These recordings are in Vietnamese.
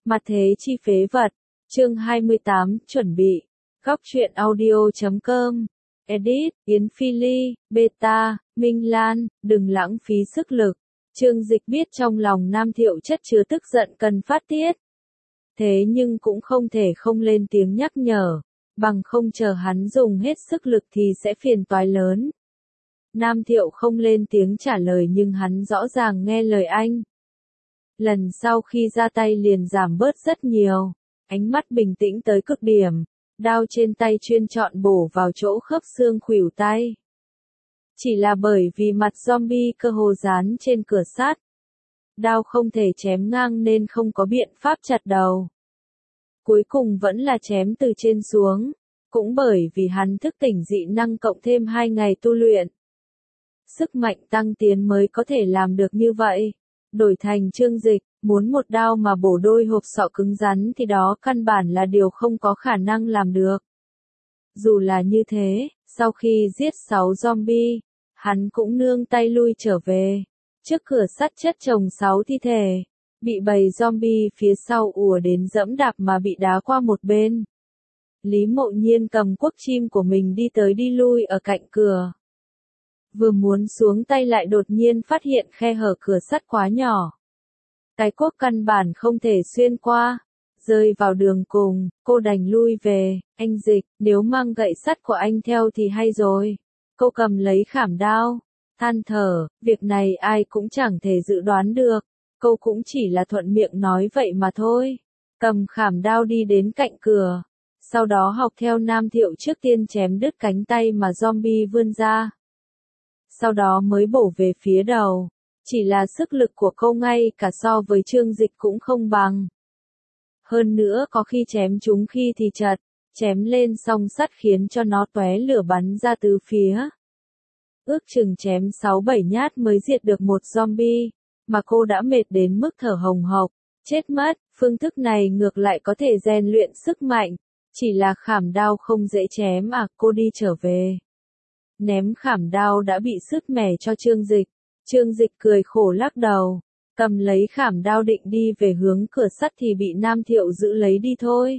Mặt thế chi phế vật. Chương 28, chuẩn bị. Góc truyện audio.com. Edit, Yến Phi Ly, Beta, Minh Lan, đừng lãng phí sức lực. Trương Dịch biết trong lòng Nam Thiệu chất chứa tức giận cần phát tiết. Thế nhưng cũng không thể không lên tiếng nhắc nhở, bằng không chờ hắn dùng hết sức lực thì sẽ phiền toái lớn. Nam Thiệu không lên tiếng trả lời nhưng hắn rõ ràng nghe lời anh. Lần sau khi ra tay liền giảm bớt rất nhiều, ánh mắt bình tĩnh tới cực điểm, đao trên tay chuyên chọn bổ vào chỗ khớp xương khuỷu tay. Chỉ là bởi vì mặt zombie cơ hồ dán trên cửa sắt, đao không thể chém ngang nên không có biện pháp chặt đầu. Cuối cùng vẫn là chém từ trên xuống, cũng bởi vì hắn thức tỉnh dị năng cộng thêm 2 ngày tu luyện. Sức mạnh tăng tiến mới có thể làm được như vậy. Đổi thành Trương Dịch, muốn một đao mà bổ đôi hộp sọ cứng rắn thì đó căn bản là điều không có khả năng làm được. Dù là như thế, sau khi giết 6 zombie, hắn cũng nương tay lui trở về. Trước cửa sắt chất chồng 6 thi thể, bị bầy zombie phía sau ùa đến dẫm đạp mà bị đá qua một bên. Lý Mộ Nhiên cầm cuốc chim của mình đi tới đi lui ở cạnh cửa. Vừa muốn xuống tay lại đột nhiên phát hiện khe hở cửa sắt quá nhỏ. Cái cuốc căn bản không thể xuyên qua. Rơi vào đường cùng, cô đành lui về. Anh Dịch, nếu mang gậy sắt của anh theo thì hay rồi. Cô cầm lấy khảm đao, than thở, việc này ai cũng chẳng thể dự đoán được. Cô cũng chỉ là thuận miệng nói vậy mà thôi. Cầm khảm đao đi đến cạnh cửa. Sau đó học theo Nam Thiệu trước tiên chém đứt cánh tay mà zombie vươn ra. Sau đó mới bổ về phía đầu. Chỉ là sức lực của cô ngay cả so với Trương Dịch cũng không bằng. Hơn nữa có khi chém trúng khi thì chật, chém lên song sắt khiến cho nó tóe lửa bắn ra từ phía. Ước chừng chém 6-7 nhát mới diệt được một zombie, mà cô đã mệt đến mức thở hồng hộc, chết mất. Phương thức này ngược lại có thể rèn luyện sức mạnh, chỉ là khảm đao không dễ chém à. Cô đi trở về, ném khảm đao đã bị sứt mẻ cho Trương Dịch. Trương Dịch cười khổ lắc đầu, cầm lấy khảm đao định đi về hướng cửa sắt thì bị Nam Thiệu giữ lấy đi thôi.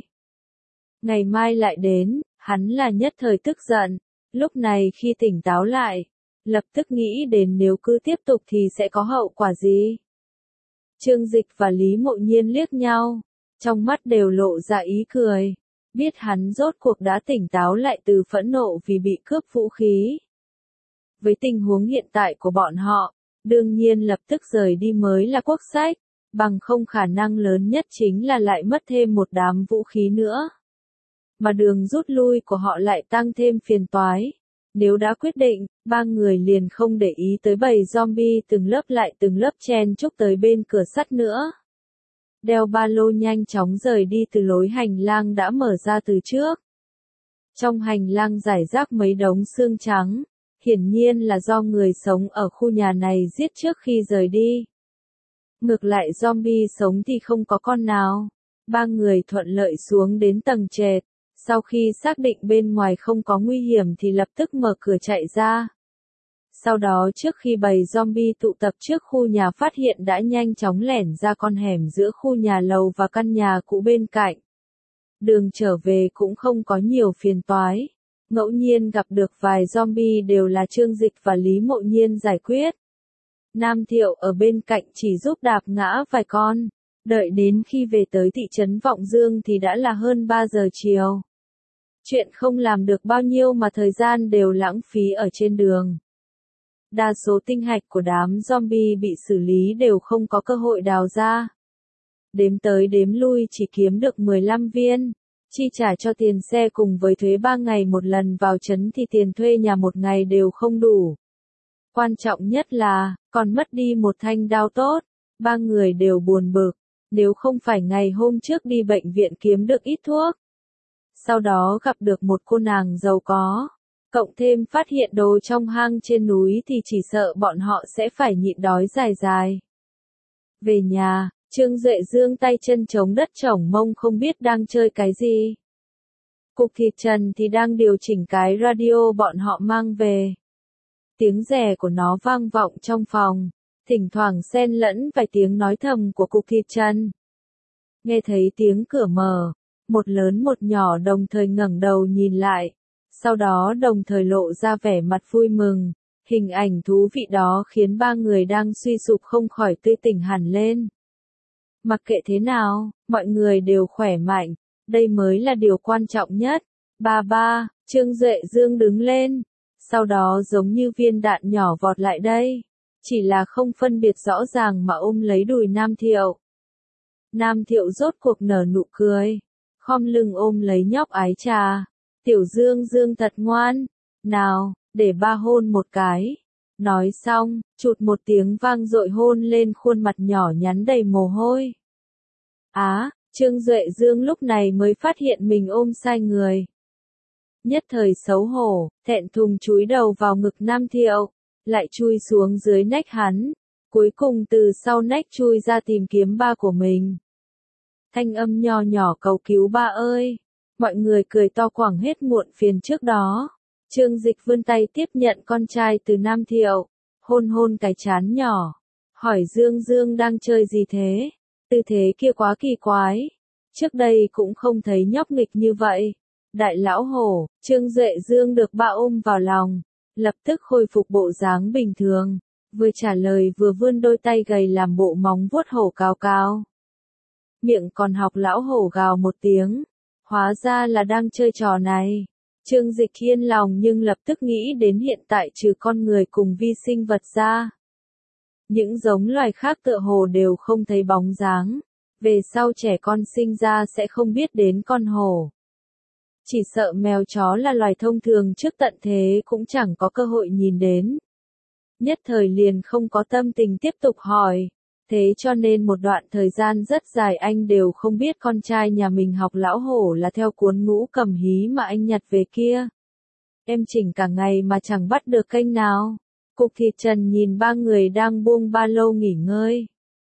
Ngày mai lại đến, hắn là nhất thời tức giận, lúc này khi tỉnh táo lại, lập tức nghĩ đến nếu cứ tiếp tục thì sẽ có hậu quả gì. Trương Dịch và Lý Mộ Nhiên liếc nhau, trong mắt đều lộ ra ý cười, biết hắn rốt cuộc đã tỉnh táo lại từ phẫn nộ vì bị cướp vũ khí. Với tình huống hiện tại của bọn họ, đương nhiên lập tức rời đi mới là quốc sách, bằng không khả năng lớn nhất chính là lại mất thêm một đám vũ khí nữa. Mà đường rút lui của họ lại tăng thêm phiền toái. Nếu đã quyết định, ba người liền không để ý tới bầy zombie từng lớp lại từng lớp chen chúc tới bên cửa sắt nữa. Đeo ba lô nhanh chóng rời đi từ lối hành lang đã mở ra từ trước. Trong hành lang rải rác mấy đống xương trắng, hiển nhiên là do người sống ở khu nhà này giết trước khi rời đi. Ngược lại zombie sống thì không có con nào. Ba người thuận lợi xuống đến tầng trệt. Sau khi xác định bên ngoài không có nguy hiểm thì lập tức mở cửa chạy ra. Sau đó trước khi bầy zombie tụ tập trước khu nhà phát hiện đã nhanh chóng lẻn ra con hẻm giữa khu nhà lầu và căn nhà cũ bên cạnh. Đường trở về cũng không có nhiều phiền toái. Ngẫu nhiên gặp được vài zombie đều là Trương Dịch và Lý Mộ Nhiên giải quyết. Nam Thiệu ở bên cạnh chỉ giúp đạp ngã vài con. Đợi đến khi về tới thị trấn Vọng Dương thì đã là hơn 3 giờ chiều. Chuyện không làm được bao nhiêu mà thời gian đều lãng phí ở trên đường. Đa số tinh hạch của đám zombie bị xử lý đều không có cơ hội đào ra. Đếm tới đếm lui chỉ kiếm được 15 viên. Chi trả cho tiền xe cùng với thuế 3 ngày một lần vào trấn thì tiền thuê nhà một ngày đều không đủ. Quan trọng nhất là, còn mất đi một thanh đao tốt. Ba người đều buồn bực. Nếu không phải ngày hôm trước đi bệnh viện kiếm được ít thuốc. Sau đó gặp được một cô nàng giàu có. Cộng thêm phát hiện đồ trong hang trên núi thì chỉ sợ bọn họ sẽ phải nhịn đói dài dài. Về nhà, Trương Duệ giương tay chân chống đất chổng mông không biết đang chơi cái gì. Cục thịt Trần thì đang điều chỉnh cái radio bọn họ mang về. Tiếng rè của nó vang vọng trong phòng, thỉnh thoảng xen lẫn vài tiếng nói thầm của Cục thịt Trần. Nghe thấy tiếng cửa mở, một lớn một nhỏ đồng thời ngẩng đầu nhìn lại, sau đó đồng thời lộ ra vẻ mặt vui mừng. Hình ảnh thú vị đó khiến ba người đang suy sụp không khỏi tươi tỉnh hẳn lên. Mặc kệ thế nào, mọi người đều khỏe mạnh, đây mới là điều quan trọng nhất. Ba ba, Trương Duệ Dương đứng lên, sau đó giống như viên đạn nhỏ vọt lại đây, chỉ là không phân biệt rõ ràng mà ôm lấy đùi Nam Thiệu. Nam Thiệu rốt cuộc nở nụ cười, khom lưng ôm lấy nhóc ái trà. Tiểu Dương Dương thật ngoan, nào, để ba hôn một cái. Nói xong, chụt một tiếng vang dội hôn lên khuôn mặt nhỏ nhắn đầy mồ hôi. Trương Duệ Dương lúc này mới phát hiện mình ôm sai người. Nhất thời xấu hổ, thẹn thùng chúi đầu vào ngực Nam Thiệu, lại chui xuống dưới nách hắn, cuối cùng từ sau nách chui ra tìm kiếm ba của mình. Thanh âm nho nhỏ cầu cứu ba ơi, mọi người cười to quảng hết muộn phiền trước đó. Trương Dịch vươn tay tiếp nhận con trai từ Nam Thiệu, hôn hôn cái trán nhỏ, hỏi Dương Dương đang chơi gì thế, tư thế kia quá kỳ quái, trước đây cũng không thấy nhóc nghịch như vậy. Đại lão hổ, Trương Duệ Dương được ba ôm vào lòng, lập tức khôi phục bộ dáng bình thường, vừa trả lời vừa vươn đôi tay gầy làm bộ móng vuốt hổ cao cao. Miệng còn học lão hổ gào một tiếng, hóa ra là đang chơi trò này. Trương Dịch yên lòng nhưng lập tức nghĩ đến hiện tại trừ con người cùng vi sinh vật ra, những giống loài khác tựa hồ đều không thấy bóng dáng, về sau trẻ con sinh ra sẽ không biết đến con hổ. Chỉ sợ mèo chó là loài thông thường trước tận thế cũng chẳng có cơ hội nhìn đến. Nhất thời liền không có tâm tình tiếp tục hỏi, thế cho nên một đoạn thời gian rất dài anh đều không biết con trai nhà mình học lão hổ là theo cuốn Ngũ Cầm Hí mà anh nhặt về kia. Em chỉnh cả ngày mà chẳng bắt được kênh nào. Cục Thịt Trần nhìn ba người đang buông ba lô nghỉ ngơi,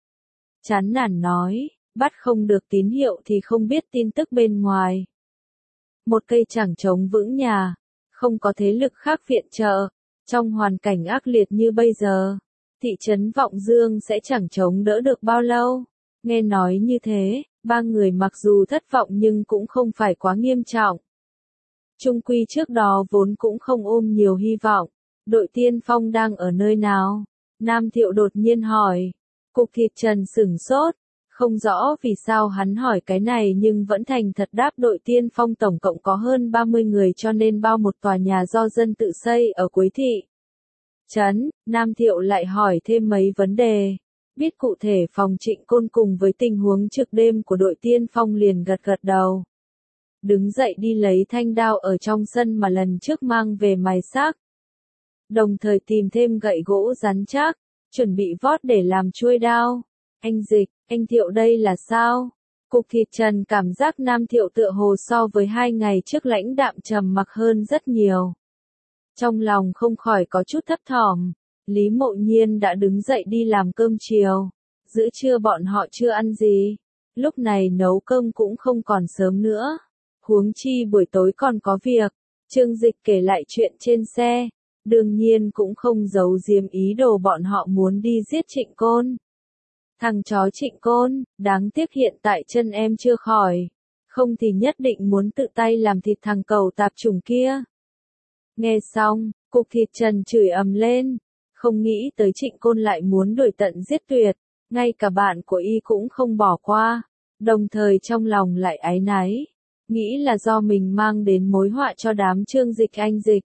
chán nản nói, bắt không được tín hiệu thì không biết tin tức bên ngoài. Một cây chẳng chống vững nhà, không có thế lực khác viện trợ, trong hoàn cảnh ác liệt như bây giờ, thị trấn Vọng Dương sẽ chẳng chống đỡ được bao lâu. Nghe nói như thế, ba người mặc dù thất vọng nhưng cũng không phải quá nghiêm trọng. Chung quy trước đó vốn cũng không ôm nhiều hy vọng. Đội tiên phong đang ở nơi nào? Nam Thiệu đột nhiên hỏi. Cục Thịt Trần sửng sốt, không rõ vì sao hắn hỏi cái này nhưng vẫn thành thật đáp đội tiên phong tổng cộng có hơn 30 người cho nên bao một tòa nhà do dân tự xây ở cuối thị trấn. Nam Thiệu lại hỏi thêm mấy vấn đề, biết cụ thể phòng Trịnh Côn cùng với tình huống trực đêm của đội tiên phong liền gật gật đầu. Đứng dậy đi lấy thanh đao ở trong sân mà lần trước mang về mài xác. Đồng thời tìm thêm gậy gỗ rắn chắc, chuẩn bị vót để làm chuôi đao. Anh Dịch, anh Thiệu đây là sao? Cục Thịt Trần cảm giác Nam Thiệu tựa hồ so với 2 ngày trước lãnh đạm trầm mặc hơn rất nhiều. Trong lòng không khỏi có chút thấp thỏm, Lý Mộ Nhiên đã đứng dậy đi làm cơm chiều, giữa trưa bọn họ chưa ăn gì, lúc này nấu cơm cũng không còn sớm nữa, huống chi buổi tối còn có việc. Trương Dịch kể lại chuyện trên xe, đương nhiên cũng không giấu giếm ý đồ bọn họ muốn đi giết Trịnh Côn. Thằng chó Trịnh Côn, đáng tiếc hiện tại chân em chưa khỏi, không thì nhất định muốn tự tay làm thịt thằng cẩu tạp chủng kia. Nghe xong, Cục Thịt Trần chửi ầm lên, không nghĩ tới Trịnh Côn lại muốn đuổi tận giết tuyệt, ngay cả bạn của y cũng không bỏ qua, đồng thời trong lòng lại áy náy, nghĩ là do mình mang đến mối họa cho đám Trương Dịch anh Dịch.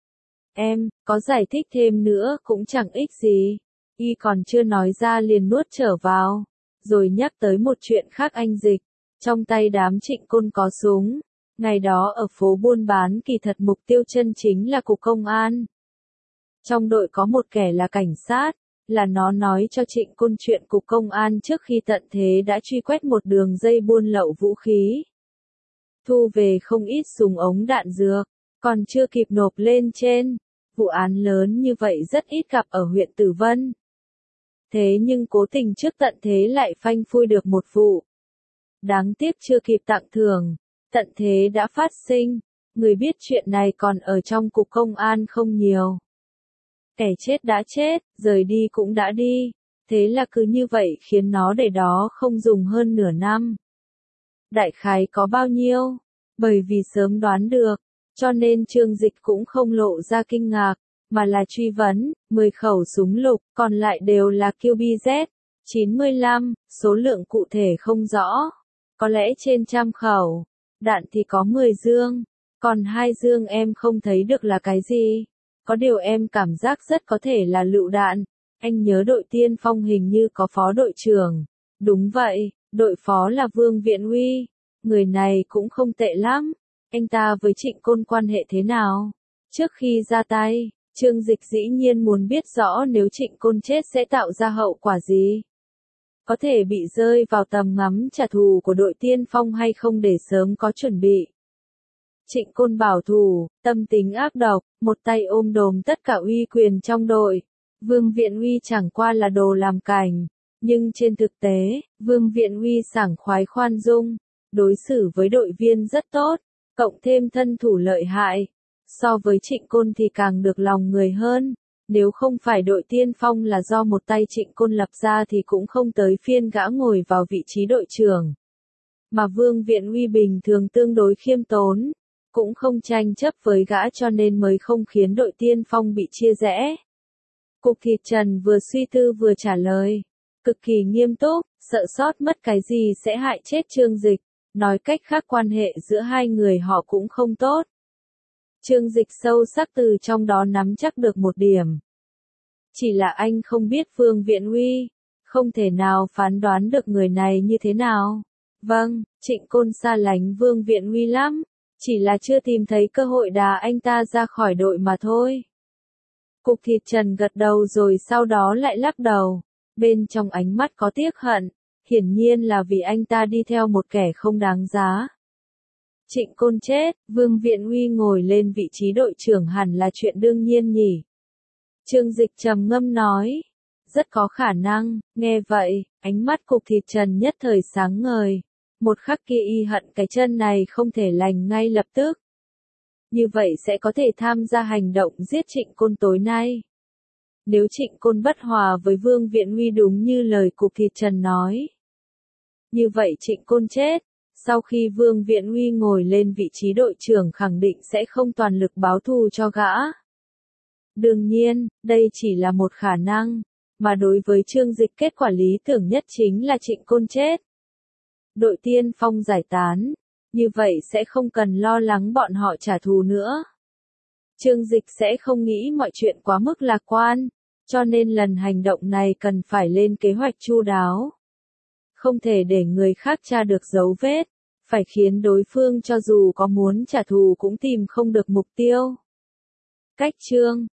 Em, có giải thích thêm nữa cũng chẳng ích gì. Y còn chưa nói ra liền nuốt trở vào, rồi nhắc tới một chuyện khác anh Dịch. Trong tay đám Trịnh Côn có súng. Ngày đó ở phố buôn bán kỳ thật mục tiêu chân chính là cục công an. Trong đội có một kẻ là cảnh sát, là nó nói cho Trịnh Côn chuyện cục công an trước khi tận thế đã truy quét một đường dây buôn lậu vũ khí. Thu về không ít súng ống đạn dược, còn chưa kịp nộp lên trên. Vụ án lớn như vậy rất ít gặp ở huyện Tử Vân. Thế nhưng cố tình trước tận thế lại phanh phui được một vụ. Đáng tiếc chưa kịp tặng thưởng, tận thế đã phát sinh, người biết chuyện này còn ở trong cục công an không nhiều. Kẻ chết đã chết, rời đi cũng đã đi, thế là cứ như vậy khiến nó để đó không dùng hơn nửa năm. đại khái có bao nhiêu. Bởi vì sớm đoán được, cho nên Trương Dịch cũng không lộ ra kinh ngạc, mà là truy vấn, 10 khẩu súng lục, còn lại đều là QBZ, 95, số lượng cụ thể không rõ, có lẽ trên 100 khẩu, đạn thì có 10 dương, còn 2 dương em không thấy được là cái gì, có điều em cảm giác rất có thể là lựu đạn, anh nhớ đội tiên phong hình như có phó đội trưởng, đúng vậy, đội phó là Vương Viện Huy, người này cũng không tệ lắm, anh ta với Trịnh Côn quan hệ thế nào? Trước khi ra tay, Trương Dịch dĩ nhiên muốn biết rõ nếu Trịnh Côn chết sẽ tạo ra hậu quả gì. Có thể bị rơi vào tầm ngắm trả thù của đội tiên phong hay không để sớm có chuẩn bị. Trịnh Côn bảo thủ, tâm tính ác độc, một tay ôm đồm tất cả uy quyền trong đội. Vương Viện Huy chẳng qua là đồ làm cảnh. Nhưng trên thực tế, Vương Viện Huy sảng khoái khoan dung, đối xử với đội viên rất tốt, cộng thêm thân thủ lợi hại. So với Trịnh Côn thì càng được lòng người hơn. Nếu không phải đội tiên phong là do một tay Trịnh Côn lập ra thì cũng không tới phiên gã ngồi vào vị trí đội trưởng. Mà Vương Viện Huy bình thường tương đối khiêm tốn, cũng không tranh chấp với gã cho nên mới không khiến đội tiên phong bị chia rẽ. Cục Thịt Trần vừa suy tư vừa trả lời, cực kỳ nghiêm túc, sợ sót mất cái gì sẽ hại chết Trương Dịch, nói cách khác quan hệ giữa hai người họ cũng không tốt. Trương Dịch sâu sắc từ trong đó nắm chắc được một điểm. Chỉ là anh không biết Vương Viện Huy, không thể nào phán đoán được người này như thế nào. Vâng, Trịnh Côn xa lánh Vương Viện Huy lắm, chỉ là chưa tìm thấy cơ hội đá anh ta ra khỏi đội mà thôi. Cục Thịt Trần gật đầu rồi sau đó lại lắc đầu, bên trong ánh mắt có tiếc hận, hiển nhiên là vì anh ta đi theo một kẻ không đáng giá. Trịnh Côn chết, Vương Viện Huy ngồi lên vị trí đội trưởng hẳn là chuyện đương nhiên nhỉ. Trương Dịch trầm ngâm nói, rất có khả năng, nghe vậy, ánh mắt Cục Thịt Trần nhất thời sáng ngời, một khắc kia y hận cái chân này không thể lành ngay lập tức. Như vậy sẽ có thể tham gia hành động giết Trịnh Côn tối nay. Nếu Trịnh Côn bất hòa với Vương Viện Huy đúng như lời Cục Thịt Trần nói. Như vậy Trịnh Côn chết, sau khi Vương Viện Huy ngồi lên vị trí đội trưởng khẳng định sẽ không toàn lực báo thù cho gã. Đương nhiên, đây chỉ là một khả năng, mà đối với Trương Dịch kết quả lý tưởng nhất chính là Trịnh Côn chết. Đội tiên phong giải tán, như vậy sẽ không cần lo lắng bọn họ trả thù nữa. Trương Dịch sẽ không nghĩ mọi chuyện quá mức lạc quan, cho nên lần hành động này cần phải lên kế hoạch chu đáo. Không thể để người khác tra được dấu vết, phải khiến đối phương cho dù có muốn trả thù cũng tìm không được mục tiêu. Cách chương